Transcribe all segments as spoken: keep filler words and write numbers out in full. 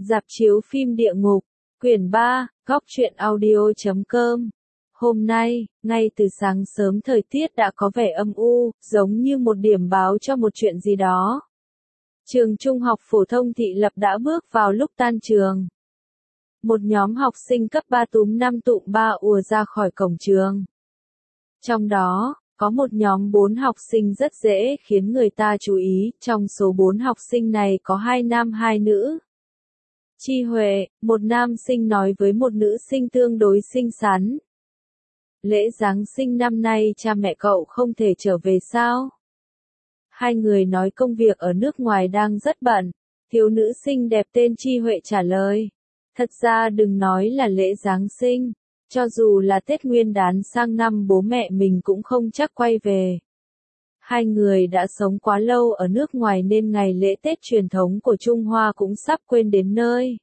Rạp chiếu phim địa ngục, quyển ba, góc truyện audio chấm com. Hôm nay, ngay từ sáng sớm thời tiết đã có vẻ âm u, giống như một điểm báo cho một chuyện gì đó. Trường Trung học phổ thông Thị Lập đã bước vào lúc tan trường. Một nhóm học sinh cấp ba túm năm tụm ba ùa ra khỏi cổng trường. Trong đó, có một nhóm bốn học sinh rất dễ khiến người ta chú ý, trong số bốn học sinh này có hai nam hai nữ. Chi Huệ, một nam sinh nói với một nữ sinh tương đối xinh xắn. Lễ Giáng sinh năm nay cha mẹ cậu không thể trở về sao? Hai người nói công việc ở nước ngoài đang rất bận. Thiếu nữ xinh đẹp tên Chi Huệ trả lời. Thật ra đừng nói là lễ Giáng sinh. Cho dù là Tết Nguyên đán sang năm bố mẹ mình cũng không chắc quay về. Hai người đã sống quá lâu ở nước ngoài nên ngày lễ Tết truyền thống của Trung Hoa cũng sắp quên đến nơi.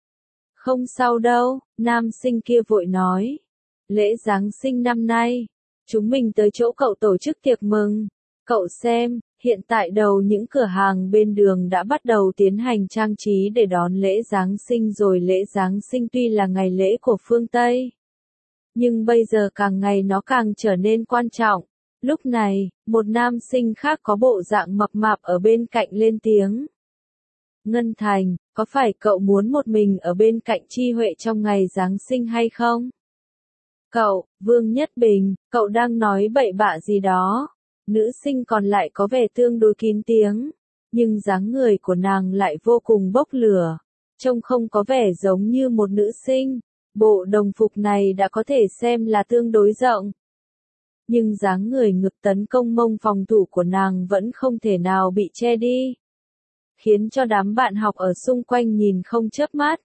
Không sao đâu, nam sinh kia vội nói. Lễ Giáng sinh năm nay, chúng mình tới chỗ cậu tổ chức tiệc mừng. Cậu xem, hiện tại đầu những cửa hàng bên đường đã bắt đầu tiến hành trang trí để đón lễ Giáng sinh rồi. Lễ Giáng sinh tuy là ngày lễ của phương Tây, nhưng bây giờ càng ngày nó càng trở nên quan trọng. Lúc này, một nam sinh khác có bộ dạng mập mạp ở bên cạnh lên tiếng. Ngân Thành, có phải cậu muốn một mình ở bên cạnh Chi Huệ trong ngày Giáng sinh hay không? Cậu, Vương Nhất Bình, cậu đang nói bậy bạ gì đó? Nữ sinh còn lại có vẻ tương đối kín tiếng, nhưng dáng người của nàng lại vô cùng bốc lửa, trông không có vẻ giống như một nữ sinh. Bộ đồng phục này đã có thể xem là tương đối rộng. Nhưng dáng người ngực tấn công mông phòng thủ của nàng vẫn không thể nào bị che đi, khiến cho đám bạn học ở xung quanh nhìn không chớp mắt.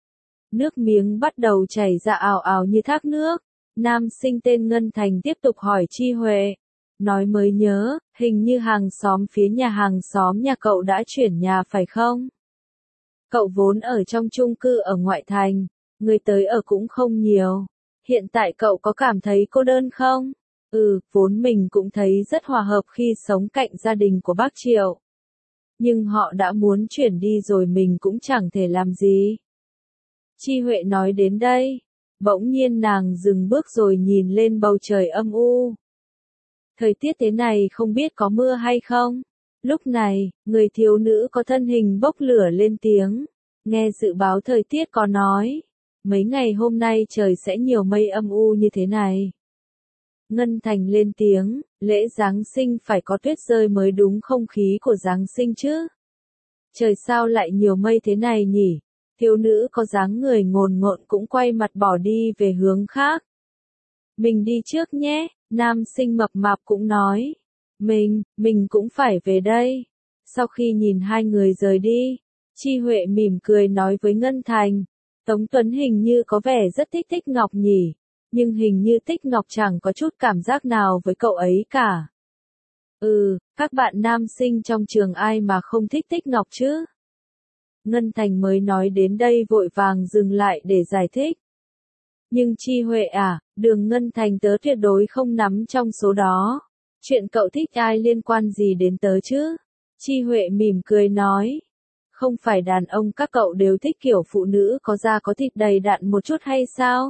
Nước miếng bắt đầu chảy ra ào ào như thác nước. Nam sinh tên Ngân Thành tiếp tục hỏi Chi Huệ. Nói mới nhớ, hình như hàng xóm phía nhà hàng xóm nhà cậu đã chuyển nhà phải không? Cậu vốn ở trong chung cư ở ngoại thành, người tới ở cũng không nhiều. Hiện tại cậu có cảm thấy cô đơn không? Ừ, vốn mình cũng thấy rất hòa hợp khi sống cạnh gia đình của bác Triệu. Nhưng họ đã muốn chuyển đi rồi mình cũng chẳng thể làm gì. Chi Huệ nói đến đây, bỗng nhiên nàng dừng bước rồi nhìn lên bầu trời âm u. Thời tiết thế này không biết có mưa hay không? Lúc này, người thiếu nữ có thân hình bốc lửa lên tiếng. Nghe dự báo thời tiết có nói, mấy ngày hôm nay trời sẽ nhiều mây âm u như thế này. Ngân Thành lên tiếng, lễ Giáng sinh phải có tuyết rơi mới đúng không khí của Giáng sinh chứ. Trời sao lại nhiều mây thế này nhỉ? Thiếu nữ có dáng người ngồn ngộn cũng quay mặt bỏ đi về hướng khác. Mình đi trước nhé, nam sinh mập mạp cũng nói. Mình, mình cũng phải về đây. Sau khi nhìn hai người rời đi, Chi Huệ mỉm cười nói với Ngân Thành. Tống Tuấn hình như có vẻ rất thích Tích Ngọc nhỉ, nhưng hình như Tích Ngọc chẳng có chút cảm giác nào với cậu ấy cả. Ừ, các bạn nam sinh trong trường ai mà không thích Tích Ngọc chứ? Ngân Thành mới nói đến đây vội vàng dừng lại để giải thích. Nhưng Chi Huệ à, đường Ngân Thành tớ tuyệt đối không nắm trong số đó. Chuyện cậu thích ai liên quan gì đến tớ chứ? Chi Huệ mỉm cười nói. Không phải đàn ông các cậu đều thích kiểu phụ nữ có da có thịt đầy đặn một chút hay sao?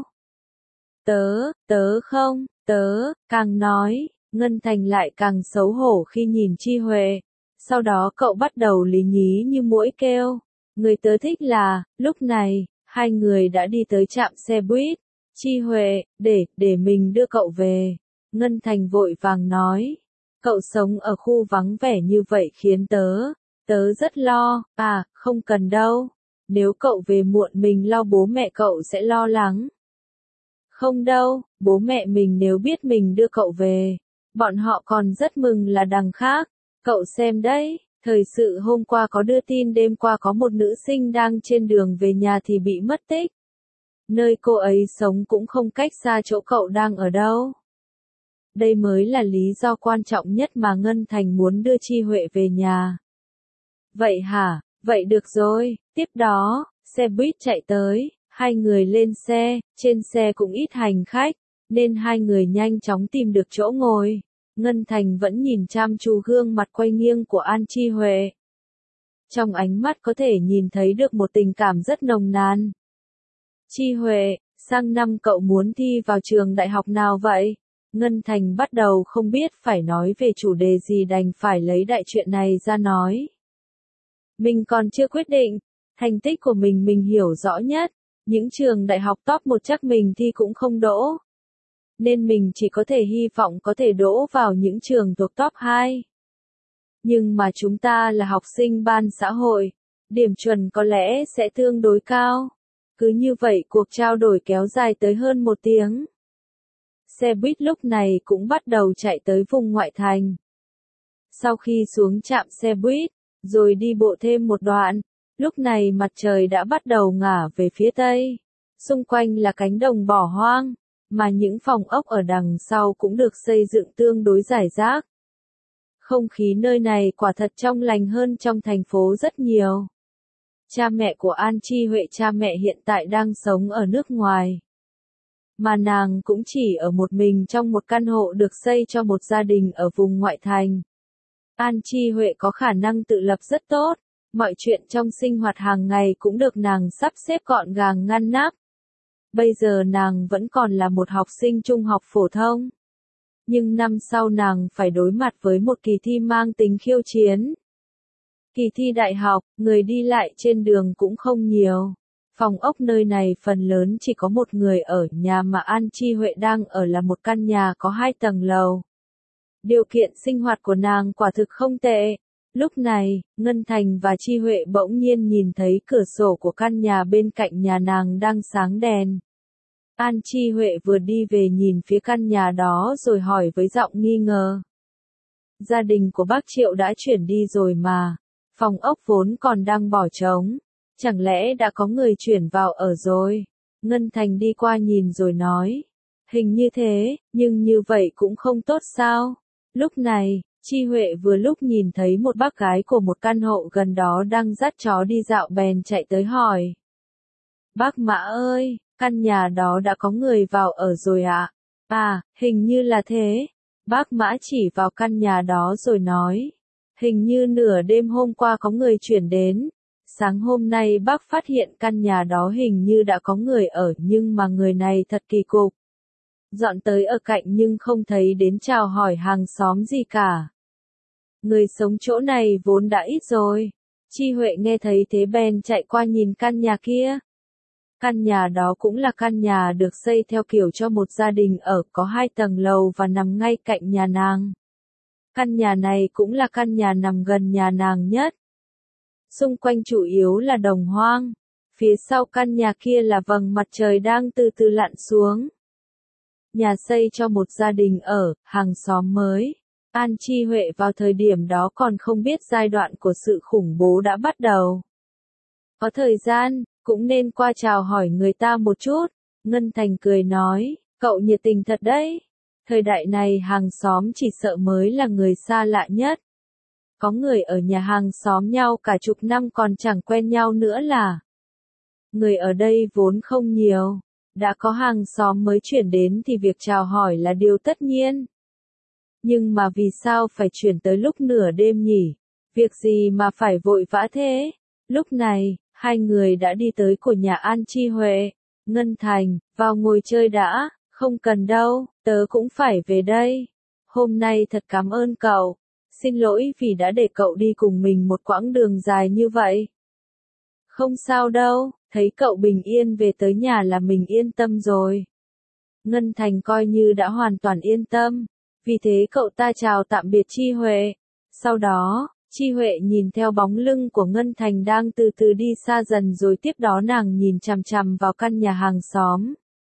Tớ, tớ không, tớ, càng nói, Ngân Thành lại càng xấu hổ khi nhìn Chi Huệ. Sau đó cậu bắt đầu lý nhí như muỗi kêu. Người tớ thích là, lúc này, hai người đã đi tới trạm xe buýt. Chi Huệ, để, để mình đưa cậu về. Ngân Thành vội vàng nói. Cậu sống ở khu vắng vẻ như vậy khiến tớ, tớ rất lo. À, không cần đâu. Nếu cậu về muộn mình lo bố mẹ cậu sẽ lo lắng. Không đâu, bố mẹ mình nếu biết mình đưa cậu về, bọn họ còn rất mừng là đằng khác. Cậu xem đấy. Thời sự hôm qua có đưa tin đêm qua có một nữ sinh đang trên đường về nhà thì bị mất tích. Nơi cô ấy sống cũng không cách xa chỗ cậu đang ở đâu. Đây mới là lý do quan trọng nhất mà Ngân Thành muốn đưa Chi Huệ về nhà. Vậy hả? Vậy được rồi. Tiếp đó, xe buýt chạy tới, hai người lên xe, trên xe cũng ít hành khách, nên hai người nhanh chóng tìm được chỗ ngồi. Ngân Thành vẫn nhìn chăm chú gương mặt quay nghiêng của An Chi Huệ. Trong ánh mắt có thể nhìn thấy được một tình cảm rất nồng nàn. Chi Huệ, sang năm cậu muốn thi vào trường đại học nào vậy? Ngân Thành bắt đầu không biết phải nói về chủ đề gì đành phải lấy đại chuyện này ra nói. Mình còn chưa quyết định, thành tích của mình mình hiểu rõ nhất, những trường đại học top một chắc mình thi cũng không đỗ. Nên mình chỉ có thể hy vọng có thể đỗ vào những trường thuộc top hai. Nhưng mà chúng ta là học sinh ban xã hội, điểm chuẩn có lẽ sẽ tương đối cao. Cứ như vậy cuộc trao đổi kéo dài tới hơn một tiếng. Xe buýt lúc này cũng bắt đầu chạy tới vùng ngoại thành. Sau khi xuống trạm xe buýt, rồi đi bộ thêm một đoạn, lúc này mặt trời đã bắt đầu ngả về phía tây. Xung quanh là cánh đồng bỏ hoang, mà những phòng ốc ở đằng sau cũng được xây dựng tương đối rải rác. Không khí nơi này quả thật trong lành hơn trong thành phố rất nhiều. Cha mẹ của An Chi Huệ cha mẹ hiện tại đang sống ở nước ngoài. Mà nàng cũng chỉ ở một mình trong một căn hộ được xây cho một gia đình ở vùng ngoại thành. An Chi Huệ có khả năng tự lập rất tốt, mọi chuyện trong sinh hoạt hàng ngày cũng được nàng sắp xếp gọn gàng ngăn nắp. Bây giờ nàng vẫn còn là một học sinh trung học phổ thông. Nhưng năm sau nàng phải đối mặt với một kỳ thi mang tính khiêu chiến. Kỳ thi đại học, người đi lại trên đường cũng không nhiều. Phòng ốc nơi này phần lớn chỉ có một người ở, nhà mà An Chi Huệ đang ở là một căn nhà có hai tầng lầu. Điều kiện sinh hoạt của nàng quả thực không tệ. Lúc này, Ngân Thành và Chi Huệ bỗng nhiên nhìn thấy cửa sổ của căn nhà bên cạnh nhà nàng đang sáng đèn. An Chi Huệ vừa đi về nhìn phía căn nhà đó rồi hỏi với giọng nghi ngờ. Gia đình của bác Triệu đã chuyển đi rồi mà, phòng ốc vốn còn đang bỏ trống, chẳng lẽ đã có người chuyển vào ở rồi? Ngân Thành đi qua nhìn rồi nói, hình như thế, nhưng như vậy cũng không tốt sao? Lúc này, Chi Huệ vừa lúc nhìn thấy một bác gái của một căn hộ gần đó đang dắt chó đi dạo bèn chạy tới hỏi. Bác Mã ơi, căn nhà đó đã có người vào ở rồi ạ? À? à, hình như là thế. Bác Mã chỉ vào căn nhà đó rồi nói. Hình như nửa đêm hôm qua có người chuyển đến. Sáng hôm nay bác phát hiện căn nhà đó hình như đã có người ở nhưng mà người này thật kỳ cục. Dọn tới ở cạnh nhưng không thấy đến chào hỏi hàng xóm gì cả. Người sống chỗ này vốn đã ít rồi. Chi Huệ nghe thấy thế bèn chạy qua nhìn căn nhà kia. Căn nhà đó cũng là căn nhà được xây theo kiểu cho một gia đình ở, có hai tầng lầu và nằm ngay cạnh nhà nàng. Căn nhà này cũng là căn nhà nằm gần nhà nàng nhất. Xung quanh chủ yếu là đồng hoang. Phía sau căn nhà kia là vầng mặt trời đang từ từ lặn xuống. Nhà xây cho một gia đình ở, hàng xóm mới. An Chi Huệ vào thời điểm đó còn không biết giai đoạn của sự khủng bố đã bắt đầu. Có thời gian, cũng nên qua chào hỏi người ta một chút. Ngân Thành cười nói, cậu nhiệt tình thật đấy. Thời đại này hàng xóm chỉ sợ mới là người xa lạ nhất. Có người ở nhà hàng xóm nhau cả chục năm còn chẳng quen nhau nữa là. Người ở đây vốn không nhiều. Đã có hàng xóm mới chuyển đến thì việc chào hỏi là điều tất nhiên. Nhưng mà vì sao phải chuyển tới lúc nửa đêm nhỉ? Việc gì mà phải vội vã thế? Lúc này, hai người đã đi tới của nhà An Chi Huệ. Ngân Thành, vào ngồi chơi đã, không cần đâu, tớ cũng phải về đây. Hôm nay thật cảm ơn cậu. Xin lỗi vì đã để cậu đi cùng mình một quãng đường dài như vậy. Không sao đâu, thấy cậu bình yên về tới nhà là mình yên tâm rồi. Ngân Thành coi như đã hoàn toàn yên tâm. Vì thế cậu ta chào tạm biệt Chi Huệ. Sau đó, Chi Huệ nhìn theo bóng lưng của Ngân Thành đang từ từ đi xa dần rồi tiếp đó nàng nhìn chằm chằm vào căn nhà hàng xóm.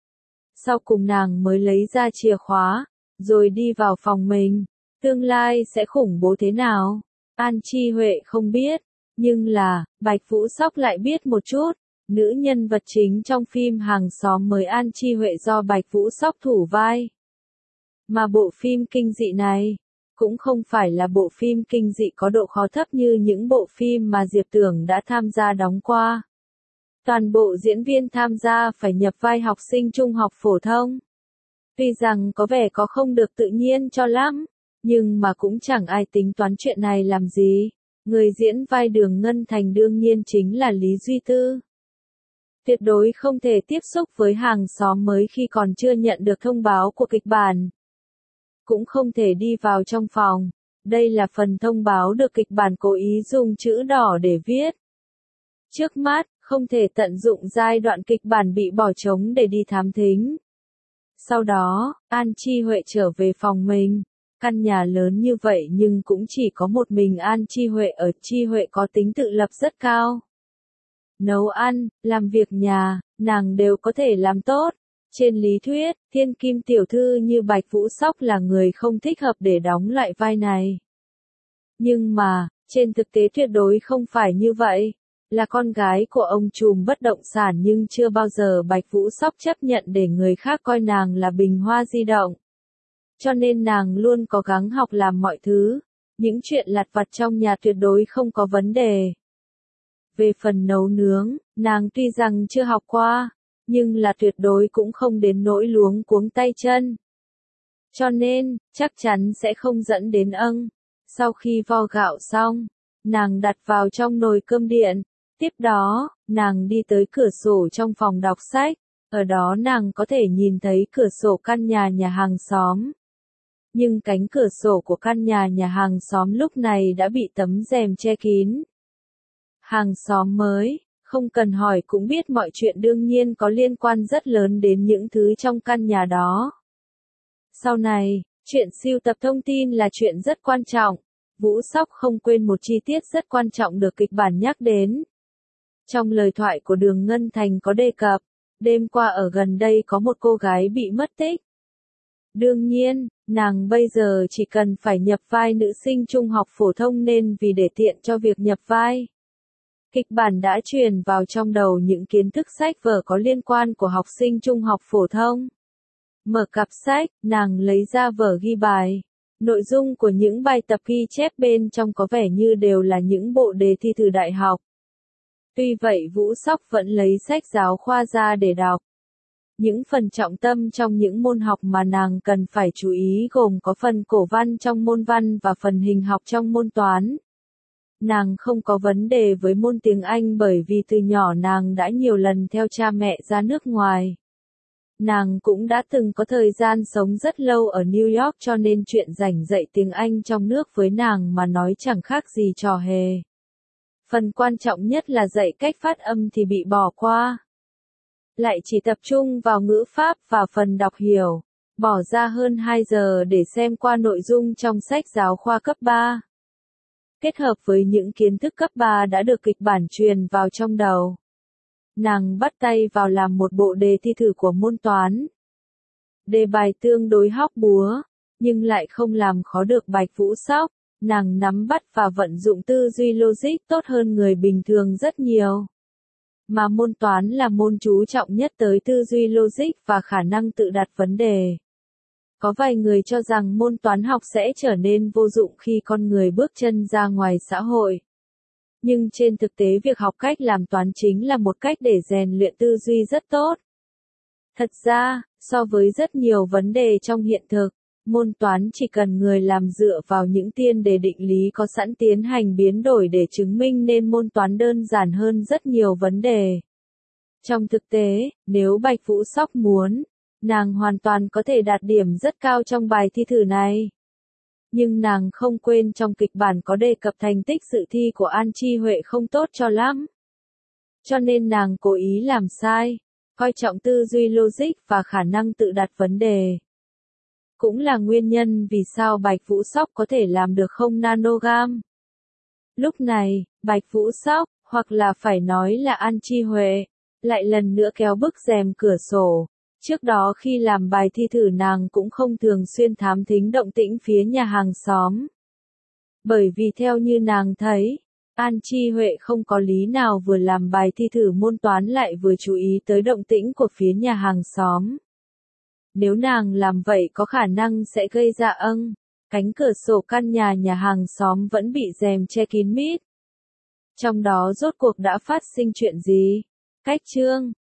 Sau cùng nàng mới lấy ra chìa khóa, rồi đi vào phòng mình. Tương lai sẽ khủng bố thế nào? An Chi Huệ không biết, nhưng là, Bạch Vũ Sóc lại biết một chút. Nữ nhân vật chính trong phim Hàng xóm mới An Chi Huệ do Bạch Vũ Sóc thủ vai. Mà bộ phim kinh dị này, cũng không phải là bộ phim kinh dị có độ khó thấp như những bộ phim mà Diệp Tưởng đã tham gia đóng qua. Toàn bộ diễn viên tham gia phải nhập vai học sinh trung học phổ thông. Tuy rằng có vẻ có không được tự nhiên cho lắm, nhưng mà cũng chẳng ai tính toán chuyện này làm gì. Người diễn vai Đường Ngân Thành đương nhiên chính là Lý Duy Tư. Tuyệt đối không thể tiếp xúc với hàng xóm mới khi còn chưa nhận được thông báo của kịch bản. Cũng không thể đi vào trong phòng. Đây là phần thông báo được kịch bản cố ý dùng chữ đỏ để viết. Trước mắt, không thể tận dụng giai đoạn kịch bản bị bỏ trống để đi thám thính. Sau đó, An Chi Huệ trở về phòng mình. Căn nhà lớn như vậy nhưng cũng chỉ có một mình An Chi Huệ ở. Chi Huệ có tính tự lập rất cao. Nấu ăn, làm việc nhà, nàng đều có thể làm tốt. Trên lý thuyết, thiên kim tiểu thư như Bạch Vũ Sóc là người không thích hợp để đóng lại vai này. Nhưng mà, trên thực tế tuyệt đối không phải như vậy. Là con gái của ông trùm bất động sản nhưng chưa bao giờ Bạch Vũ Sóc chấp nhận để người khác coi nàng là bình hoa di động. Cho nên nàng luôn cố gắng học làm mọi thứ. Những chuyện lặt vặt trong nhà tuyệt đối không có vấn đề. Về phần nấu nướng, nàng tuy rằng chưa học qua, nhưng là tuyệt đối cũng không đến nỗi luống cuống tay chân. Cho nên, chắc chắn sẽ không dẫn đến âng. Sau khi vo gạo xong, nàng đặt vào trong nồi cơm điện. Tiếp đó, nàng đi tới cửa sổ trong phòng đọc sách. Ở đó nàng có thể nhìn thấy cửa sổ căn nhà nhà hàng xóm. Nhưng cánh cửa sổ của căn nhà nhà hàng xóm lúc này đã bị tấm rèm che kín. Hàng xóm mới, không cần hỏi cũng biết mọi chuyện đương nhiên có liên quan rất lớn đến những thứ trong căn nhà đó. Sau này, chuyện sưu tập thông tin là chuyện rất quan trọng. Vũ Sóc không quên một chi tiết rất quan trọng được kịch bản nhắc đến. Trong lời thoại của Đường Ngân Thành có đề cập, đêm qua ở gần đây có một cô gái bị mất tích. Đương nhiên, nàng bây giờ chỉ cần phải nhập vai nữ sinh trung học phổ thông nên vì để tiện cho việc nhập vai. Kịch bản đã truyền vào trong đầu những kiến thức sách vở có liên quan của học sinh trung học phổ thông. Mở cặp sách, nàng lấy ra vở ghi bài. Nội dung của những bài tập ghi chép bên trong có vẻ như đều là những bộ đề thi thử đại học. Tuy vậy Vũ Sóc vẫn lấy sách giáo khoa ra để đọc. Những phần trọng tâm trong những môn học mà nàng cần phải chú ý gồm có phần cổ văn trong môn văn và phần hình học trong môn toán. Nàng không có vấn đề với môn tiếng Anh bởi vì từ nhỏ nàng đã nhiều lần theo cha mẹ ra nước ngoài. Nàng cũng đã từng có thời gian sống rất lâu ở New York cho nên chuyện giảng dạy tiếng Anh trong nước với nàng mà nói chẳng khác gì trò hề. Phần quan trọng nhất là dạy cách phát âm thì bị bỏ qua. Lại chỉ tập trung vào ngữ pháp và phần đọc hiểu, bỏ ra hơn hai giờ để xem qua nội dung trong sách giáo khoa cấp ba. Kết hợp với những kiến thức cấp ba đã được kịch bản truyền vào trong đầu. Nàng bắt tay vào làm một bộ đề thi thử của môn toán. Đề bài tương đối hóc búa, nhưng lại không làm khó được Bạch Vũ Sóc. Nàng nắm bắt và vận dụng tư duy logic tốt hơn người bình thường rất nhiều. Mà môn toán là môn chú trọng nhất tới tư duy logic và khả năng tự đặt vấn đề. Có vài người cho rằng môn toán học sẽ trở nên vô dụng khi con người bước chân ra ngoài xã hội. Nhưng trên thực tế việc học cách làm toán chính là một cách để rèn luyện tư duy rất tốt. Thật ra, so với rất nhiều vấn đề trong hiện thực, môn toán chỉ cần người làm dựa vào những tiên đề định lý có sẵn tiến hành biến đổi để chứng minh nên môn toán đơn giản hơn rất nhiều vấn đề. Trong thực tế, nếu Bạch Vũ Sóc muốn, nàng hoàn toàn có thể đạt điểm rất cao trong bài thi thử này. Nhưng nàng không quên trong kịch bản có đề cập thành tích dự thi của An Chi Huệ không tốt cho lắm. Cho nên nàng cố ý làm sai, coi trọng tư duy logic và khả năng tự đặt vấn đề. Cũng là nguyên nhân vì sao Bạch Vũ Sóc có thể làm được không nanogam. Lúc này, Bạch Vũ Sóc, hoặc là phải nói là An Chi Huệ, lại lần nữa kéo bức rèm cửa sổ. Trước đó khi làm bài thi thử nàng cũng không thường xuyên thám thính động tĩnh phía nhà hàng xóm. Bởi vì theo như nàng thấy, An Chi Huệ không có lý nào vừa làm bài thi thử môn toán lại vừa chú ý tới động tĩnh của phía nhà hàng xóm. Nếu nàng làm vậy có khả năng sẽ gây ra âng, cánh cửa sổ căn nhà nhà hàng xóm vẫn bị rèm che kín mít. Trong đó rốt cuộc đã phát sinh chuyện gì? Cách chương